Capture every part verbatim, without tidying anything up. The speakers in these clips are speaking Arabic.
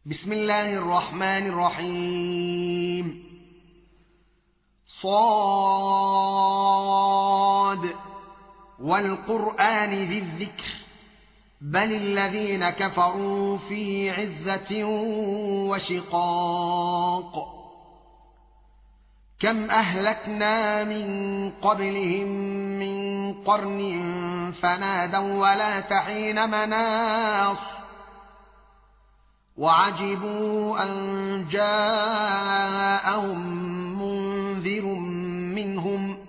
بسم الله الرحمن الرحيم. صاد والقرآن ذي الذكر بل الذين كفروا في عزة وشقاق. كم أهلكنا من قبلهم من قرن فنادوا ولا تحين مناص وعجبوا أن جاءهم منذر منهم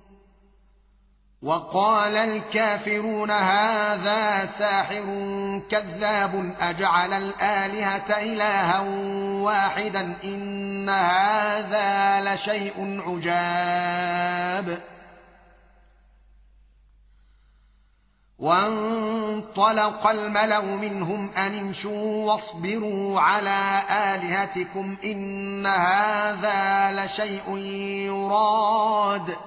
وقال الكافرون هذا ساحر كذاب أجعل الآلهة إلها واحدا إن هذا لشيء عجاب. وانطلق الملأ منهم أن امشوا واصبروا على آلهتكم إن هذا لشيء يراد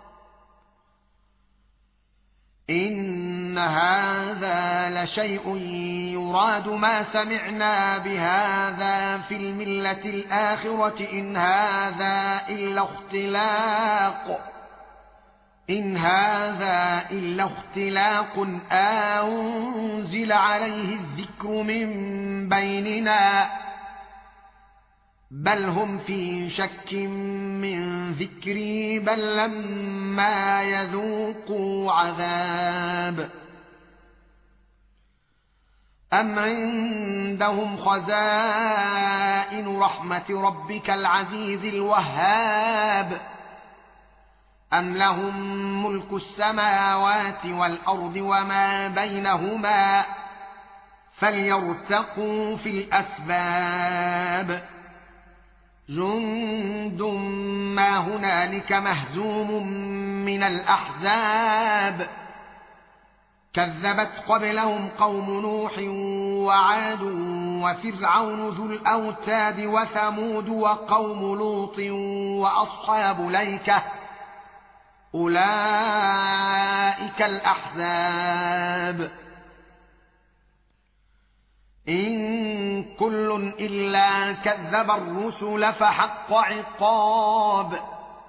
إن هذا لشيء يراد ما سمعنا بهذا في الملة الآخرة إن هذا إلا اختلاق إن هذا إلا اختلاق أنزل عليه الذكر من بيننا بل هم في شك من ذكري بل لما يذوقوا عذاب. أم عندهم خزائن رحمة ربك العزيز الوهاب أم لهم ملك السماوات والأرض وما بينهما فليرتقوا في الأسباب. جند ما هنالك مهزوم من الأحزاب كذبت قبلهم قوم نوح وعاد وفرعون ذو الأوتاد وثمود وقوم لوط وأصحاب الأيكة أولئك الأحزاب. إن كل إلا كذب الرسل فحق عقاب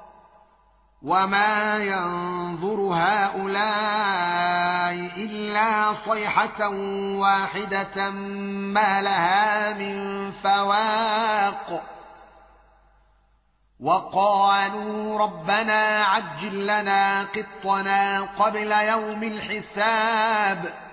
وما ينظر هؤلاء إلا صيحة واحدة ما لها من فواق. وقالوا ربنا عجل لنا قطنا قبل يوم الحساب